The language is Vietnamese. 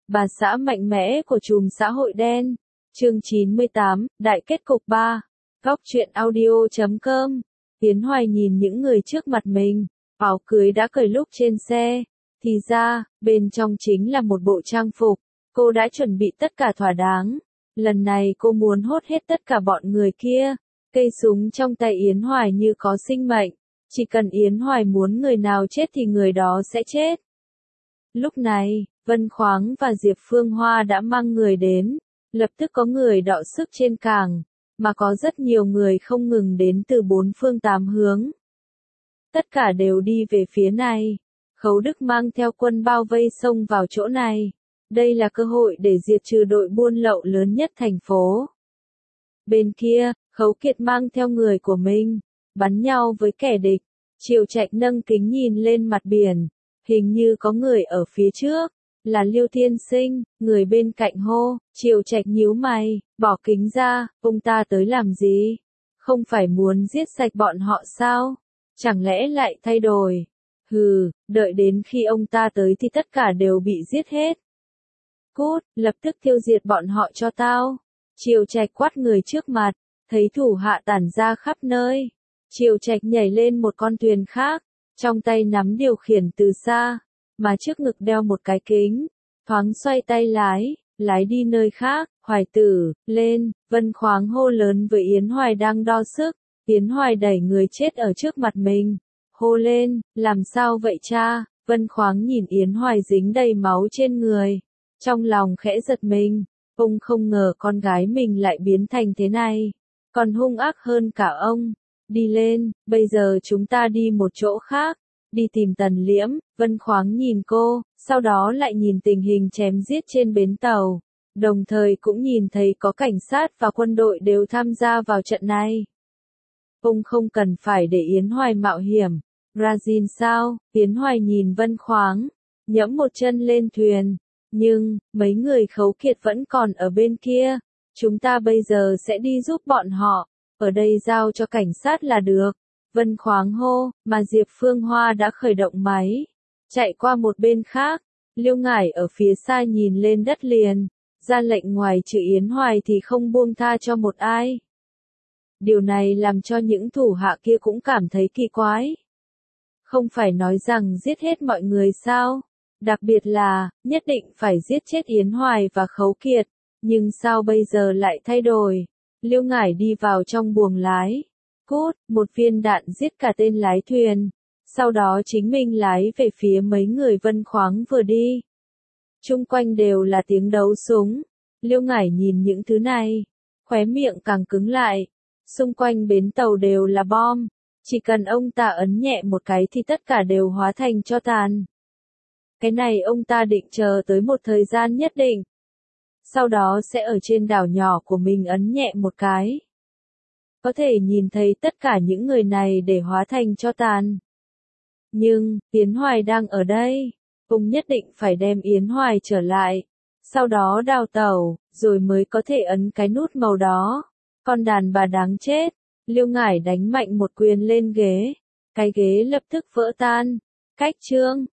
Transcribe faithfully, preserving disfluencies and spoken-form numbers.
bà xã mạnh mẽ của chùm xã hội đen. Chương chín mươi tám, Đại kết cục ba. Góc truyện audio chấm com. Yến Hoài nhìn những người trước mặt mình, áo cưới đã cởi lúc trên xe. Thì ra, bên trong chính là một bộ trang phục. Cô đã chuẩn bị tất cả thỏa đáng. Lần này cô muốn hốt hết tất cả bọn người kia. Cây súng trong tay Yến Hoài như có sinh mệnh. Chỉ cần Yến Hoài muốn người nào chết thì người đó sẽ chết. Lúc này, Vân Khoáng và Diệp Phương Hoa đã mang người đến. Lập tức có người đọ sức trên cảng, mà có rất nhiều người không ngừng đến từ bốn phương tám hướng. Tất cả đều đi về phía này. Khấu Đức mang theo quân bao vây xông vào chỗ này. Đây là cơ hội để diệt trừ đội buôn lậu lớn nhất thành phố. Bên kia, Khấu Kiệt mang theo người của mình, bắn nhau với kẻ địch. Triệu Trạch nâng kính nhìn lên mặt biển, hình như có người ở phía trước, là Liêu Thiên Sinh, người bên cạnh hô. Triệu Trạch nhíu mày, bỏ kính ra, ông ta tới làm gì? Không phải muốn giết sạch bọn họ sao? Chẳng lẽ lại thay đổi? Hừ, đợi đến khi ông ta tới thì tất cả đều bị giết hết. Cút, lập tức tiêu diệt bọn họ cho tao. Triệu Trạch quát người trước mặt, thấy thủ hạ tản ra khắp nơi. Triệu Trạch nhảy lên một con thuyền khác, trong tay nắm điều khiển từ xa, mà trước ngực đeo một cái kính, thoáng xoay tay lái, lái đi nơi khác. Hoài tử, lên, Vân Khoáng hô lớn với Yến Hoài đang đo sức. Yến Hoài đẩy người chết ở trước mặt mình, hô lên, làm sao vậy cha? Vân Khoáng nhìn Yến Hoài dính đầy máu trên người, trong lòng khẽ giật mình, ông không ngờ con gái mình lại biến thành thế này, còn hung ác hơn cả ông. Đi lên, bây giờ chúng ta đi một chỗ khác, đi tìm Tần Liễm. Vân Khoáng nhìn cô, sau đó lại nhìn tình hình chém giết trên bến tàu, đồng thời cũng nhìn thấy có cảnh sát và quân đội đều tham gia vào trận này. Ông không cần phải để Yến Hoài mạo hiểm. Brazil sao? Yến Hoài nhìn Vân Khoáng, nhẫm một chân lên thuyền. Nhưng, mấy người Khấu Kiệt vẫn còn ở bên kia. Chúng ta bây giờ sẽ đi giúp bọn họ. Ở đây giao cho cảnh sát là được. Vân Khoáng hô, mà Diệp Phương Hoa đã khởi động máy. Chạy qua một bên khác. Liêu Ngải ở phía xa nhìn lên đất liền. Ra lệnh ngoài trừ Yến Hoài thì không buông tha cho một ai. Điều này làm cho những thủ hạ kia cũng cảm thấy kỳ quái. Không phải nói rằng giết hết mọi người sao? Đặc biệt là, nhất định phải giết chết Yến Hoài và Khấu Kiệt. Nhưng sao bây giờ lại thay đổi? Liêu Ngải đi vào trong buồng lái. Cút, một viên đạn giết cả tên lái thuyền. Sau đó chính mình lái về phía mấy người Vân Khoáng vừa đi. Chung quanh đều là tiếng đấu súng. Liêu Ngải nhìn những thứ này, khóe miệng càng cứng lại. Xung quanh bến tàu đều là bom. Chỉ cần ông ta ấn nhẹ một cái thì tất cả đều hóa thành tro tàn. Cái này ông ta định chờ tới một thời gian nhất định. Sau đó sẽ ở trên đảo nhỏ của mình ấn nhẹ một cái. Có thể nhìn thấy tất cả những người này để hóa thành tro tàn. Nhưng, Yến Hoài đang ở đây. Ông nhất định phải đem Yến Hoài trở lại. Sau đó đào tẩu, rồi mới có thể ấn cái nút màu đó. Con đàn bà đáng chết. Liêu Ngải đánh mạnh một quyền lên ghế. Cái ghế lập tức vỡ tan. Cách chương.